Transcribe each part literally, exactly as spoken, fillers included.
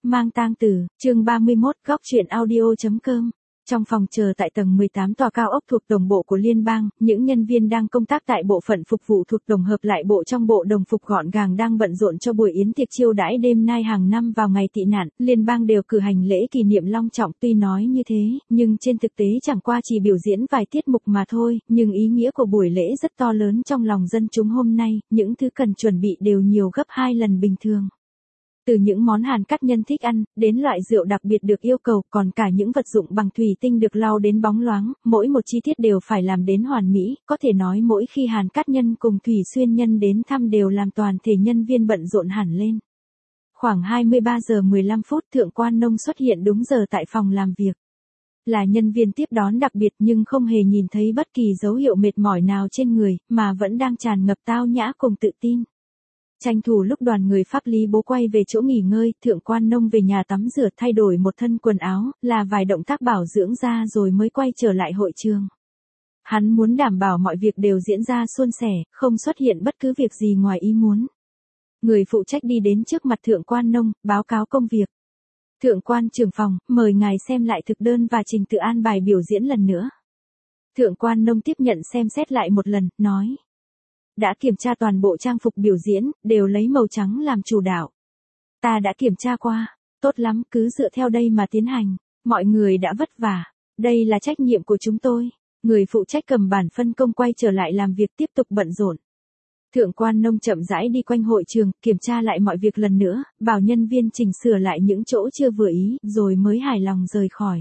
Mang tang tử, chương ba mươi mốt, góc truyện audio.com. Trong phòng chờ tại tầng mười tám tòa cao ốc thuộc tổng bộ của liên bang, những nhân viên đang công tác tại bộ phận phục vụ thuộc tổng hợp lại bộ trong bộ đồng phục gọn gàng đang bận rộn cho buổi yến tiệc chiêu đãi đêm nay hàng năm vào ngày tị nạn, liên bang đều cử hành lễ kỷ niệm long trọng. Tuy nói như thế, nhưng trên thực tế chẳng qua chỉ biểu diễn vài tiết mục mà thôi, nhưng ý nghĩa của buổi lễ rất to lớn trong lòng dân chúng hôm nay, những thứ cần chuẩn bị đều nhiều gấp hai lần bình thường. Từ những món hàn cát nhân thích ăn, đến loại rượu đặc biệt được yêu cầu, còn cả những vật dụng bằng thủy tinh được lau đến bóng loáng, mỗi một chi tiết đều phải làm đến hoàn mỹ, có thể nói mỗi khi hàn cát nhân cùng Thủy Xuyên Nhân đến thăm đều làm toàn thể nhân viên bận rộn hẳn lên. Khoảng hai mươi ba giờ mười lăm phút Thượng Quan Nông xuất hiện đúng giờ tại phòng làm việc. Là nhân viên tiếp đón đặc biệt nhưng không hề nhìn thấy bất kỳ dấu hiệu mệt mỏi nào trên người, mà vẫn đang tràn ngập tao nhã cùng tự tin. Tranh thủ lúc đoàn người pháp lý bố quay về chỗ nghỉ ngơi, Thượng Quan Nông về nhà tắm rửa thay đổi một thân quần áo, là vài động tác bảo dưỡng da rồi mới quay trở lại hội trường. Hắn muốn đảm bảo mọi việc đều diễn ra suôn sẻ, không xuất hiện bất cứ việc gì ngoài ý muốn. Người phụ trách đi đến trước mặt Thượng Quan Nông, báo cáo công việc. Thượng Quan trưởng phòng, mời ngài xem lại thực đơn và trình tự an bài biểu diễn lần nữa. Thượng Quan Nông tiếp nhận xem xét lại một lần, nói. Đã kiểm tra toàn bộ trang phục biểu diễn, đều lấy màu trắng làm chủ đạo. Ta đã kiểm tra qua, tốt lắm, cứ dựa theo đây mà tiến hành. Mọi người đã vất vả, đây là trách nhiệm của chúng tôi. Người phụ trách cầm bản phân công quay trở lại làm việc tiếp tục bận rộn. Thượng Quan Nông chậm rãi đi quanh hội trường, kiểm tra lại mọi việc lần nữa, bảo nhân viên chỉnh sửa lại những chỗ chưa vừa ý, rồi mới hài lòng rời khỏi.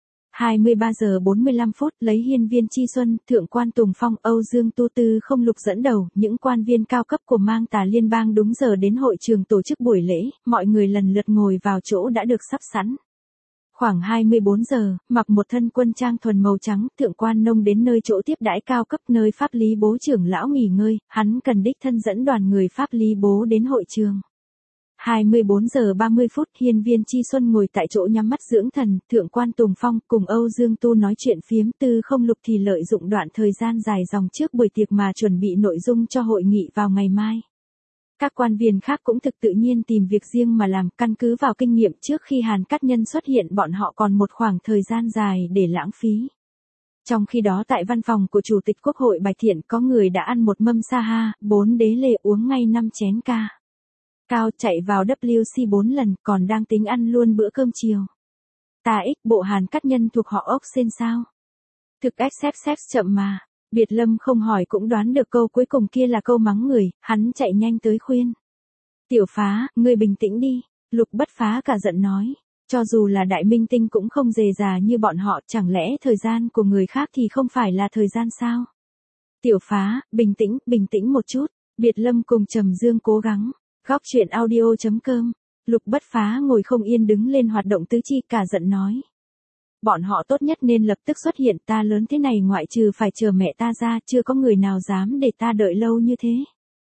hai mươi ba giờ bốn mươi lăm phút, lấy Hiên Viên Chi Xuân, Thượng Quan Tùng Phong, Âu Dương Tu Tư không lục dẫn đầu, những quan viên cao cấp của Mang Tà liên bang đúng giờ đến hội trường tổ chức buổi lễ, mọi người lần lượt ngồi vào chỗ đã được sắp sẵn. Khoảng hai mươi bốn giờ, mặc một thân quân trang thuần màu trắng, Thượng Quan Nông đến nơi chỗ tiếp đãi cao cấp nơi pháp lý bố trưởng lão nghỉ ngơi, hắn cần đích thân dẫn đoàn người pháp lý bố đến hội trường. hai mươi bốn giờ ba mươi phút, Hiên Viên Chi Xuân ngồi tại chỗ nhắm mắt dưỡng thần, Thượng Quan Tùng Phong cùng Âu Dương Tu nói chuyện phiếm, Tư không lục thì lợi dụng đoạn thời gian dài dòng trước buổi tiệc mà chuẩn bị nội dung cho hội nghị vào ngày mai. Các quan viên khác cũng thực tự nhiên tìm việc riêng mà làm, căn cứ vào kinh nghiệm trước khi hàn cát nhân xuất hiện bọn họ còn một khoảng thời gian dài để lãng phí. Trong khi đó tại văn phòng của Chủ tịch Quốc hội Bạch Thiện có người đã ăn một mâm sa ha, bốn đế lê uống ngay năm chén ca. Cao chạy vào W C bốn lần, còn đang tính ăn luôn bữa cơm chiều. Ta ích bộ hàn cát nhân thuộc họ ốc sen sao? Thực ách xếp xếp chậm mà. Biệt Lâm không hỏi cũng đoán được câu cuối cùng kia là câu mắng người, hắn chạy nhanh tới khuyên. Tiểu Phá, ngươi bình tĩnh đi. Lục Bất Phá cả giận nói. Cho dù là đại minh tinh cũng không dề già như bọn họ, chẳng lẽ thời gian của người khác thì không phải là thời gian sao? Tiểu Phá, bình tĩnh, bình tĩnh một chút. Biệt Lâm cùng Trầm Dương cố gắng. Góc truyện audio.com. Lục Bất Phá ngồi không yên đứng lên hoạt động tứ chi, cả giận nói. Bọn họ tốt nhất nên lập tức xuất hiện, ta lớn thế này ngoại trừ phải chờ mẹ ta ra, chưa có người nào dám để ta đợi lâu như thế.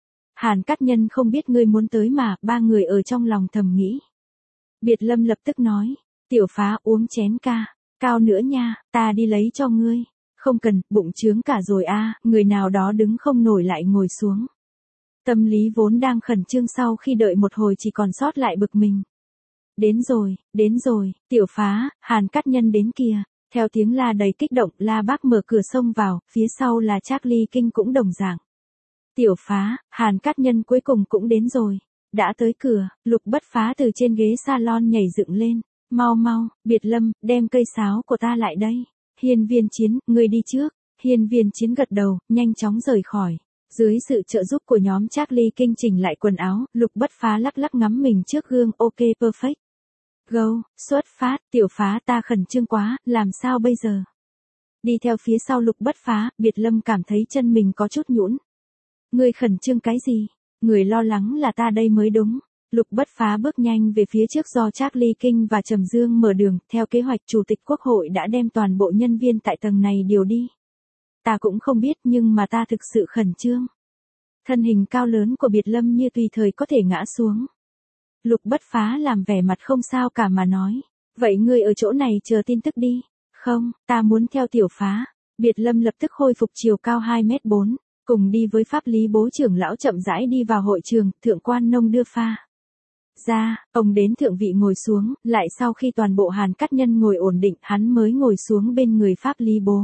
Hàn Cát Nhân không biết ngươi muốn tới mà, ba người ở trong lòng thầm nghĩ. Biệt Lâm lập tức nói, Tiểu Phá uống chén ca, cao nữa nha, ta đi lấy cho ngươi. Không cần, bụng trướng cả rồi a, người nào đó đứng không nổi lại ngồi xuống. Tâm lý vốn đang khẩn trương sau khi đợi một hồi chỉ còn sót lại bực mình. Đến rồi, đến rồi, Tiểu Phá, Hàn Cát Nhân đến kìa. Theo tiếng la đầy kích động, La Bác mở cửa xông vào, phía sau là Charlie King cũng đồng dạng. Tiểu Phá, Hàn Cát Nhân cuối cùng cũng đến rồi. Đã tới cửa, Lục Bất Phá từ trên ghế salon nhảy dựng lên. Mau mau, Biệt Lâm, đem cây sáo của ta lại đây. Hiên Viên Chiến, ngươi đi trước. Hiên Viên Chiến gật đầu, nhanh chóng rời khỏi. Dưới sự trợ giúp của nhóm Charlie King chỉnh lại quần áo, Lục Bất Phá lắc lắc ngắm mình trước gương, ok perfect. Go, xuất phát, Tiểu Phá ta khẩn trương quá, làm sao bây giờ? Đi theo phía sau Lục Bất Phá, Biệt Lâm cảm thấy chân mình có chút nhũn. Ngươi khẩn trương cái gì? Người lo lắng là ta đây mới đúng. Lục Bất Phá bước nhanh về phía trước do Charlie King và Trầm Dương mở đường, theo kế hoạch Chủ tịch Quốc hội đã đem toàn bộ nhân viên tại tầng này điều đi. Ta cũng không biết nhưng mà ta thực sự khẩn trương. Thân hình cao lớn của Biệt Lâm như tùy thời có thể ngã xuống. Lục Bất Phá làm vẻ mặt không sao cả mà nói. Vậy ngươi ở chỗ này chờ tin tức đi. Không, ta muốn theo Tiểu Phá. Biệt Lâm lập tức khôi phục chiều cao hai mét bốn. Cùng đi với pháp lý bố trưởng lão chậm rãi đi vào hội trường, Thượng Quan Nông đưa pha. ra, ông đến thượng vị ngồi xuống, lại sau khi toàn bộ Hàn Cát Nhân ngồi ổn định, hắn mới ngồi xuống bên người Pháp Lý Bố.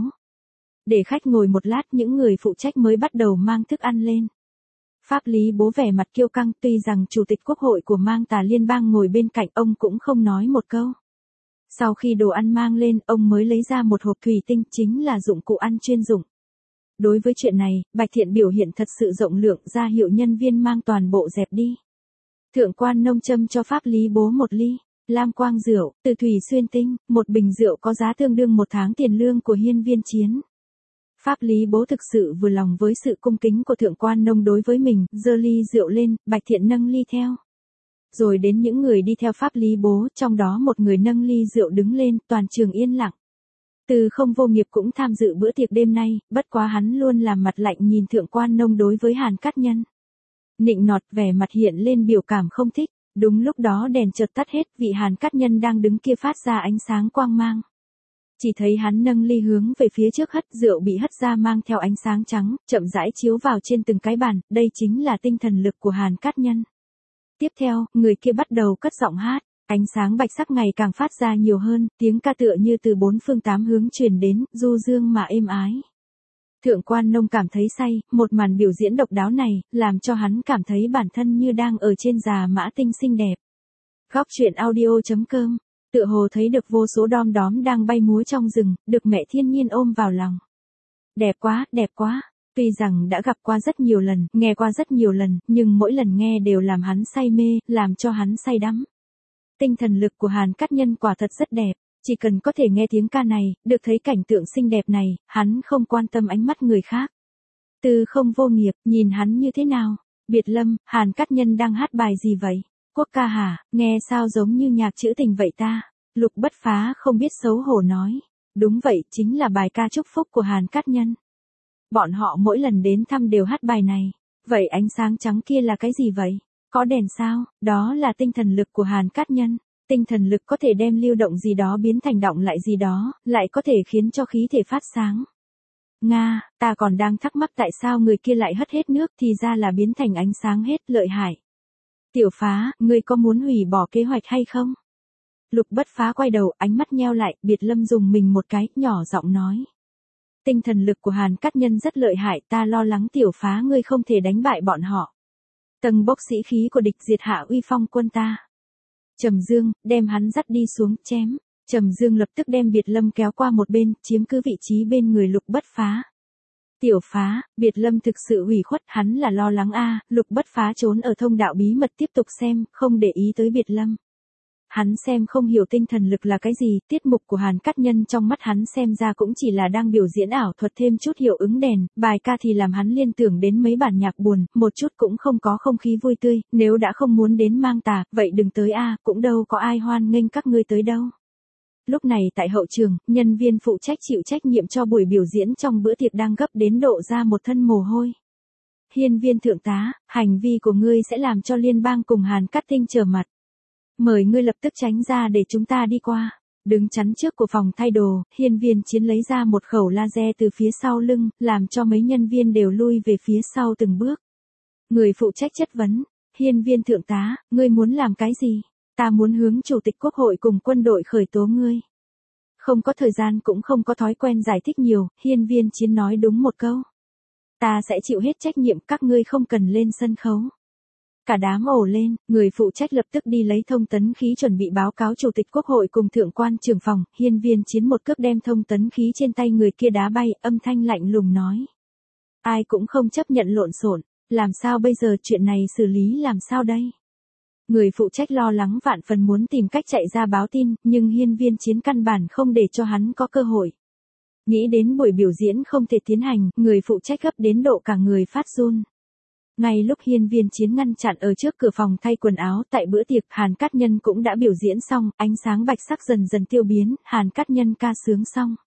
Để khách ngồi một lát, những người phụ trách mới bắt đầu mang thức ăn lên. Pháp Lý Bố vẻ mặt kiêu căng, tuy rằng Chủ tịch Quốc hội của Mang Tà Liên bang ngồi bên cạnh, ông cũng không nói một câu. Sau khi đồ ăn mang lên, ông mới lấy ra một hộp thủy tinh, chính là dụng cụ ăn chuyên dụng. Đối với chuyện này, Bạch Thiện biểu hiện thật sự rộng lượng, ra hiệu nhân viên mang toàn bộ dẹp đi. Thượng quan Nông châm cho Pháp Lý Bố một ly lam quang rượu, từ Thủy Xuyên Tinh, một bình rượu có giá tương đương một tháng tiền lương của Hiên Viên Chiến. Pháp Lý Bố thực sự vừa lòng với sự cung kính của Thượng quan Nông đối với mình, giơ ly rượu lên, Bạch Thiện nâng ly theo. Rồi đến những người đi theo Pháp Lý Bố, trong đó một người nâng ly rượu đứng lên, toàn trường yên lặng. Từ Không Vô Nghiệp cũng tham dự bữa tiệc đêm nay, bất quá hắn luôn làm mặt lạnh nhìn Thượng quan Nông đối với Hàn Cát Nhân. Nịnh nọt, vẻ mặt hiện lên biểu cảm không thích. Đúng lúc đó đèn chợt tắt hết, vị Hàn Cát Nhân đang đứng kia phát ra ánh sáng quang mang. Chỉ thấy hắn nâng ly hướng về phía trước hất, rượu bị hất ra mang theo ánh sáng trắng, chậm rãi chiếu vào trên từng cái bàn, đây chính là tinh thần lực của Hàn Cát Nhân. Tiếp theo, người kia bắt đầu cất giọng hát, ánh sáng bạch sắc ngày càng phát ra nhiều hơn, tiếng ca tựa như từ bốn phương tám hướng truyền đến, du dương mà êm ái. Thượng quan Nông cảm thấy say, một màn biểu diễn độc đáo này, làm cho hắn cảm thấy bản thân như đang ở trên già mã tinh xinh đẹp. Góc truyện audio chấm com, tựa hồ thấy được vô số đom đóm đang bay múa trong rừng, được mẹ thiên nhiên ôm vào lòng. Đẹp quá, đẹp quá. Tuy rằng đã gặp qua rất nhiều lần, nghe qua rất nhiều lần, nhưng mỗi lần nghe đều làm hắn say mê, làm cho hắn say đắm. Tinh thần lực của Hàn Cát Nhân quả thật rất đẹp, chỉ cần có thể nghe tiếng ca này, được thấy cảnh tượng xinh đẹp này, hắn không quan tâm ánh mắt người khác. Từ Không Vô Nghiệp, nhìn hắn như thế nào? Biệt Lâm, Hàn Cát Nhân đang hát bài gì vậy? Quốc ca hả, nghe sao giống như nhạc trữ tình vậy ta? Lục Bất Phá không biết xấu hổ nói. Đúng vậy, chính là bài ca chúc phúc của Hàn Cát Nhân. Bọn họ mỗi lần đến thăm đều hát bài này. Vậy ánh sáng trắng kia là cái gì vậy? Có đèn sao? Đó là tinh thần lực của Hàn Cát Nhân. Tinh thần lực có thể đem lưu động gì đó biến thành động lại gì đó, lại có thể khiến cho khí thể phát sáng. Nga, ta còn đang thắc mắc tại sao người kia lại hất hết nước, thì ra là biến thành ánh sáng hết, lợi hại. Tiểu Phá, ngươi có muốn hủy bỏ kế hoạch hay không? Lục Bất Phá quay đầu, ánh mắt nheo lại, Biệt Lâm dùng mình một cái, nhỏ giọng nói. Tinh thần lực của Hàn Cát Nhân rất lợi hại, ta lo lắng Tiểu Phá ngươi không thể đánh bại bọn họ. Tầng bốc sĩ khí của địch diệt hạ uy phong quân ta. Trầm Dương, đem hắn dắt đi xuống, chém. Trầm Dương lập tức đem Biệt Lâm kéo qua một bên, chiếm cứ vị trí bên người Lục Bất Phá. Tiểu Phá, Biệt Lâm thực sự ủy khuất, hắn là lo lắng a. Lục Bất Phá trốn ở thông đạo bí mật tiếp tục xem, không để ý tới Biệt Lâm. Hắn xem không hiểu tinh thần lực là cái gì, tiết mục của Hàn Cát Nhân trong mắt hắn xem ra cũng chỉ là đang biểu diễn ảo thuật thêm chút hiệu ứng đèn, bài ca thì làm hắn liên tưởng đến mấy bản nhạc buồn, một chút cũng không có không khí vui tươi, nếu đã không muốn đến Mang Tà, vậy đừng tới a, cũng đâu có ai hoan nghênh các ngươi tới đâu. Lúc này tại hậu trường, nhân viên phụ trách chịu trách nhiệm cho buổi biểu diễn trong bữa tiệc đang gấp đến độ ra một thân mồ hôi. Hiên Viên thượng tá, hành vi của ngươi sẽ làm cho liên bang cùng Hàn Cát Tinh trở mặt. Mời ngươi lập tức tránh ra để chúng ta đi qua. Đứng chắn trước của phòng thay đồ, Hiên Viên Chiến lấy ra một khẩu laser từ phía sau lưng, làm cho mấy nhân viên đều lui về phía sau từng bước. Người phụ trách chất vấn, Hiên Viên thượng tá, ngươi muốn làm cái gì? Ta muốn hướng Chủ tịch Quốc hội cùng quân đội khởi tố ngươi. Không có thời gian cũng không có thói quen giải thích nhiều, Hiên Viên Chiến nói đúng một câu. Ta sẽ chịu hết trách nhiệm, các ngươi không cần lên sân khấu. Cả đám ồ lên, người phụ trách lập tức đi lấy thông tấn khí chuẩn bị báo cáo Chủ tịch Quốc hội cùng thượng quan trưởng phòng, Hiên Viên Chiến một cước đem thông tấn khí trên tay người kia đá bay, âm thanh lạnh lùng nói. Ai cũng không chấp nhận lộn xộn, làm sao bây giờ, chuyện này xử lý làm sao đây? Người phụ trách lo lắng vạn phần muốn tìm cách chạy ra báo tin, nhưng Hiên Viên Chiến căn bản không để cho hắn có cơ hội. Nghĩ đến buổi biểu diễn không thể tiến hành, người phụ trách gấp đến độ cả người phát run. Ngay lúc Hiên Viên Chiến ngăn chặn ở trước cửa phòng thay quần áo tại bữa tiệc, Hàn Cát Nhân cũng đã biểu diễn xong, ánh sáng bạch sắc dần dần tiêu biến, Hàn Cát Nhân ca sướng xong.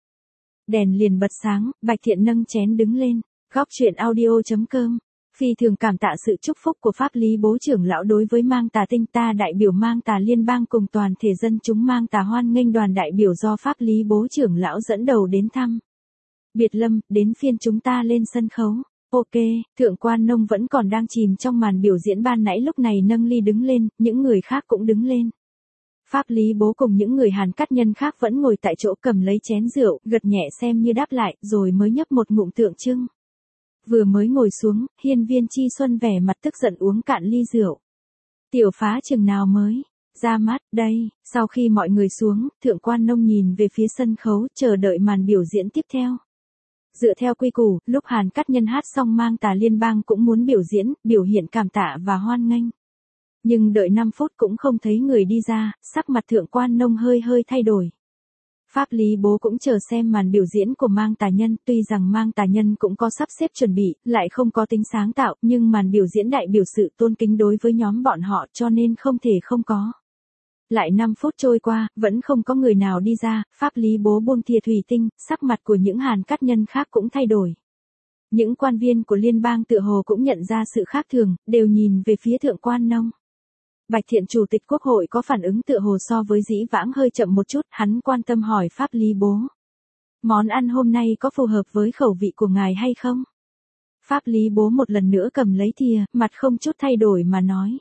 Đèn liền bật sáng, Bạch Thiện nâng chén đứng lên. Góc truyện audio chấm com. Phi thường cảm tạ sự chúc phúc của Pháp Lý Bố trưởng lão đối với Mang Tà Tinh, ta đại biểu Mang Tà Liên bang cùng toàn thể dân chúng Mang Tà hoan nghênh đoàn đại biểu do Pháp Lý Bố trưởng lão dẫn đầu đến thăm. Biệt Lâm, đến phiên chúng ta lên sân khấu. Ok, thượng quan nông vẫn còn đang chìm trong màn biểu diễn ban nãy lúc này nâng ly đứng lên, những người khác cũng đứng lên. Pháp Lý Bố cùng những người Hàn Cát Nhân khác vẫn ngồi tại chỗ cầm lấy chén rượu, gật nhẹ xem như đáp lại, rồi mới nhấp một ngụm tượng trưng. Vừa mới ngồi xuống, Hiên Viên Chi Xuân vẻ mặt tức giận uống cạn ly rượu. Tiểu phá chừng nào mới ra mắt đây, sau khi mọi người xuống, thượng quan nông nhìn về phía sân khấu, chờ đợi màn biểu diễn tiếp theo. Dựa theo quy củ, lúc Hàn Cát Nhân hát xong Mang Tà Liên bang cũng muốn biểu diễn, biểu hiện cảm tạ và hoan nghênh. Nhưng đợi năm phút cũng không thấy người đi ra, sắc mặt thượng quan nông hơi hơi thay đổi. Pháp Lý Bố cũng chờ xem màn biểu diễn của Mang Tà Nhân, tuy rằng Mang Tà Nhân cũng có sắp xếp chuẩn bị, lại không có tính sáng tạo, nhưng màn biểu diễn đại biểu sự tôn kính đối với nhóm bọn họ cho nên không thể không có. Lại năm phút trôi qua, vẫn không có người nào đi ra, Pháp Lý Bố buông thìa thủy tinh, sắc mặt của những Hàn Cát Nhân khác cũng thay đổi. Những quan viên của liên bang tựa hồ cũng nhận ra sự khác thường, đều nhìn về phía thượng quan nông. Bạch Thiện Chủ tịch Quốc hội có phản ứng tựa hồ so với dĩ vãng hơi chậm một chút, hắn quan tâm hỏi Pháp Lý Bố. Món ăn hôm nay có phù hợp với khẩu vị của ngài hay không? Pháp Lý Bố một lần nữa cầm lấy thìa, mặt không chút thay đổi mà nói.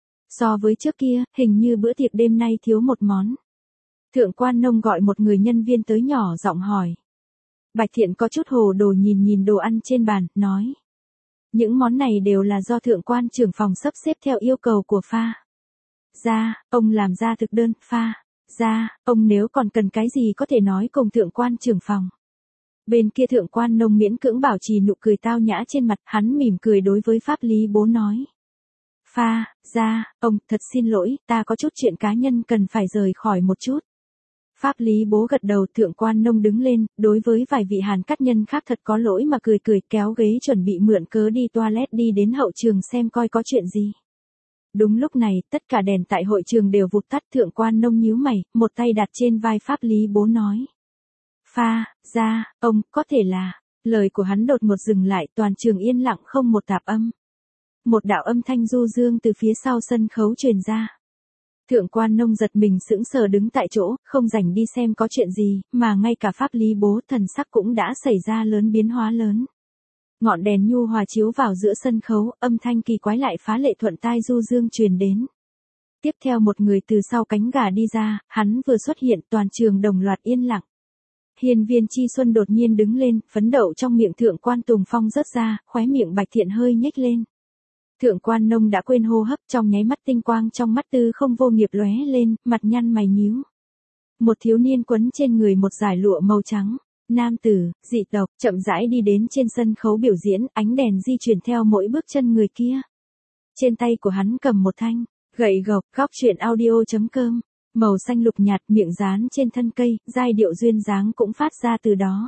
So với trước kia, hình như bữa tiệc đêm nay thiếu một món. Thượng quan nông gọi một người nhân viên tới nhỏ giọng hỏi. Bạch Thiện có chút hồ đồ nhìn nhìn đồ ăn trên bàn, nói. Những món này đều là do thượng quan trưởng phòng sắp xếp theo yêu cầu của pha. Ra, ông làm ra thực đơn, pha. Ra, ông nếu còn cần cái gì có thể nói cùng thượng quan trưởng phòng. Bên kia thượng quan nông miễn cưỡng bảo trì nụ cười tao nhã trên mặt, hắn mỉm cười đối với Pháp Lý Bố nói. Pha, ra, ông, thật xin lỗi, ta có chút chuyện cá nhân cần phải rời khỏi một chút. Pháp Lý Bố gật đầu, thượng quan nông đứng lên, đối với vài vị Hàn Cát Nhân khác thật có lỗi mà cười cười, kéo ghế chuẩn bị mượn cớ đi toilet đi đến hậu trường xem coi có chuyện gì. Đúng lúc này, tất cả đèn tại hội trường đều vụt tắt, thượng quan nông nhíu mày, một tay đặt trên vai Pháp Lý Bố nói. Pha, ra, ông, có thể là, lời của hắn đột ngột dừng lại, toàn trường yên lặng không một tạp âm. Một đạo âm thanh du dương từ phía sau sân khấu truyền ra. Thượng quan nông giật mình sững sờ đứng tại chỗ, không rảnh đi xem có chuyện gì, mà ngay cả Pháp Lý Bố thần sắc cũng đã xảy ra lớn biến hóa lớn. Ngọn đèn nhu hòa chiếu vào giữa sân khấu, âm thanh kỳ quái lại phá lệ thuận tai du dương truyền đến. Tiếp theo một người từ sau cánh gà đi ra, hắn vừa xuất hiện toàn trường đồng loạt yên lặng. Hiên Viên Chi Xuân đột nhiên đứng lên, phấn đậu trong miệng thượng quan Tùng Phong rớt ra, khóe miệng Bạch Thiện hơi nhếch lên. Thượng quan nông đã quên hô hấp, trong nháy mắt tinh quang trong mắt tư không vô nghiệp lóe lên, mặt nhăn mày nhíu. Một thiếu niên quấn trên người một dải lụa màu trắng, nam tử, dị tộc, chậm rãi đi đến trên sân khấu biểu diễn, ánh đèn di chuyển theo mỗi bước chân người kia. Trên tay của hắn cầm một thanh gậy gộc, góc truyện audio chấm com, màu xanh lục nhạt, miệng dán trên thân cây, giai điệu duyên dáng cũng phát ra từ đó.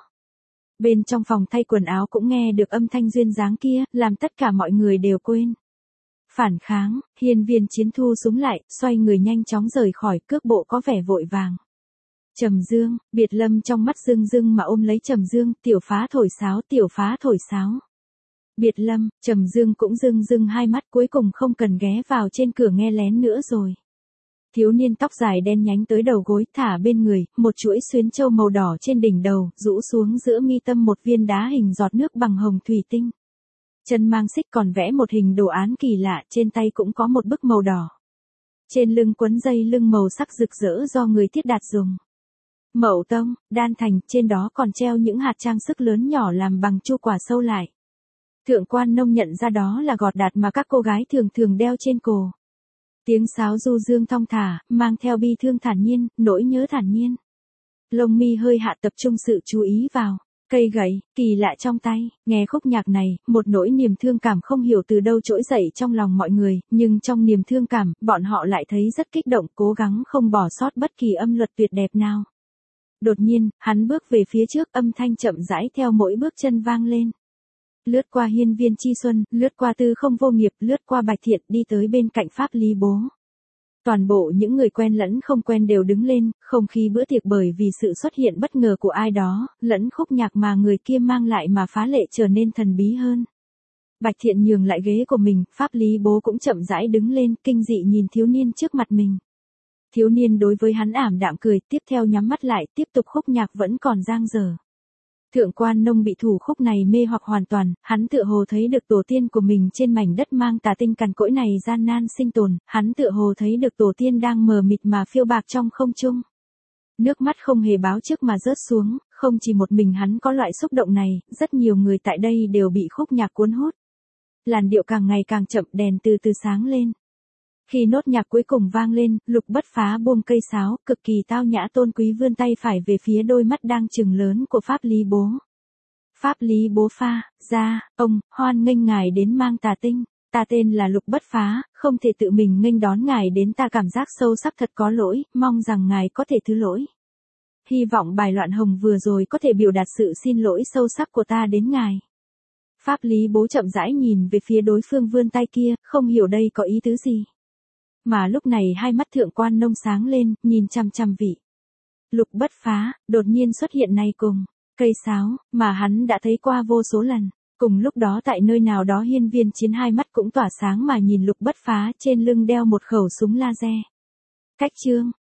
Bên trong phòng thay quần áo cũng nghe được âm thanh duyên dáng kia, làm tất cả mọi người đều quên. Phản kháng, Hiên Viên Chiến thu súng lại, xoay người nhanh chóng rời khỏi, cước bộ có vẻ vội vàng. Trầm Dương, Biệt Lâm trong mắt rưng rưng mà ôm lấy Trầm Dương, tiểu phá thổi sáo, tiểu phá thổi sáo. Biệt Lâm, Trầm Dương cũng rưng rưng hai mắt, cuối cùng không cần ghé vào trên cửa nghe lén nữa rồi. Thiếu niên tóc dài đen nhánh tới đầu gối, thả bên người, một chuỗi xuyến châu màu đỏ trên đỉnh đầu, rũ xuống giữa mi tâm một viên đá hình giọt nước bằng hồng thủy tinh. Chân mang xích còn vẽ một hình đồ án kỳ lạ, trên tay cũng có một bức màu đỏ. Trên lưng quấn dây lưng màu sắc rực rỡ do người Thiết Đạt dùng. Mậu tông, đan thành, trên đó còn treo những hạt trang sức lớn nhỏ làm bằng chu quả sâu lại. Thượng quan nông nhận ra đó là gọt đạt mà các cô gái thường thường đeo trên cổ. Tiếng sáo du dương thong thả, mang theo bi thương thản nhiên, nỗi nhớ thản nhiên. Lông mi hơi hạ tập trung sự chú ý vào cây gậy, kỳ lạ trong tay, nghe khúc nhạc này, một nỗi niềm thương cảm không hiểu từ đâu trỗi dậy trong lòng mọi người, nhưng trong niềm thương cảm, bọn họ lại thấy rất kích động, cố gắng không bỏ sót bất kỳ âm luật tuyệt đẹp nào. Đột nhiên, hắn bước về phía trước, âm thanh chậm rãi theo mỗi bước chân vang lên. Lướt qua Hiên Viên Chi Xuân, lướt qua Tư Không Vô Nghiệp, lướt qua Bạch Thiện, đi tới bên cạnh Pháp Lý Bố. Toàn bộ những người quen lẫn không quen đều đứng lên, không khí bữa tiệc bởi vì sự xuất hiện bất ngờ của ai đó, lẫn khúc nhạc mà người kia mang lại mà phá lệ trở nên thần bí hơn. Bạch Thiện nhường lại ghế của mình, Pháp Lý Bố cũng chậm rãi đứng lên, kinh dị nhìn thiếu niên trước mặt mình. Thiếu niên đối với hắn ảm đạm cười, tiếp theo nhắm mắt lại, tiếp tục khúc nhạc vẫn còn dang dở. Thượng quan Nông bị thủ khúc này mê hoặc hoàn toàn, hắn tựa hồ thấy được tổ tiên của mình trên mảnh đất mang tà tinh cằn cỗi này gian nan sinh tồn, hắn tựa hồ thấy được tổ tiên đang mờ mịt mà phiêu bạc trong không trung. Nước mắt không hề báo trước mà rớt xuống, không chỉ một mình hắn có loại xúc động này, rất nhiều người tại đây đều bị khúc nhạc cuốn hút. Làn điệu càng ngày càng chậm, đèn từ từ sáng lên. Khi nốt nhạc cuối cùng vang lên, Lục Bất Phá buông cây sáo, cực kỳ tao nhã tôn quý vươn tay phải về phía đôi mắt đang trừng lớn của Pháp Lý Bố. Pháp Lý Bố pha, ra, ông, hoan nghênh ngài đến mang tà tinh. Ta tên là Lục Bất Phá, không thể tự mình nghênh đón ngài đến, ta cảm giác sâu sắc thật có lỗi, mong rằng ngài có thể thứ lỗi. Hy vọng bài Loạn Hồng vừa rồi có thể biểu đạt sự xin lỗi sâu sắc của ta đến ngài. Pháp Lý Bố chậm rãi nhìn về phía đối phương vươn tay kia, không hiểu đây có ý tứ gì. Mà lúc này hai mắt Thượng quan Nông sáng lên, nhìn chằm chằm vị Lục Bất Phá, đột nhiên xuất hiện này cùng cây sáo, mà hắn đã thấy qua vô số lần. Cùng lúc đó tại nơi nào đó hiên viên chiến hai mắt cũng tỏa sáng mà nhìn Lục Bất Phá, trên lưng đeo một khẩu súng laser. Cách chương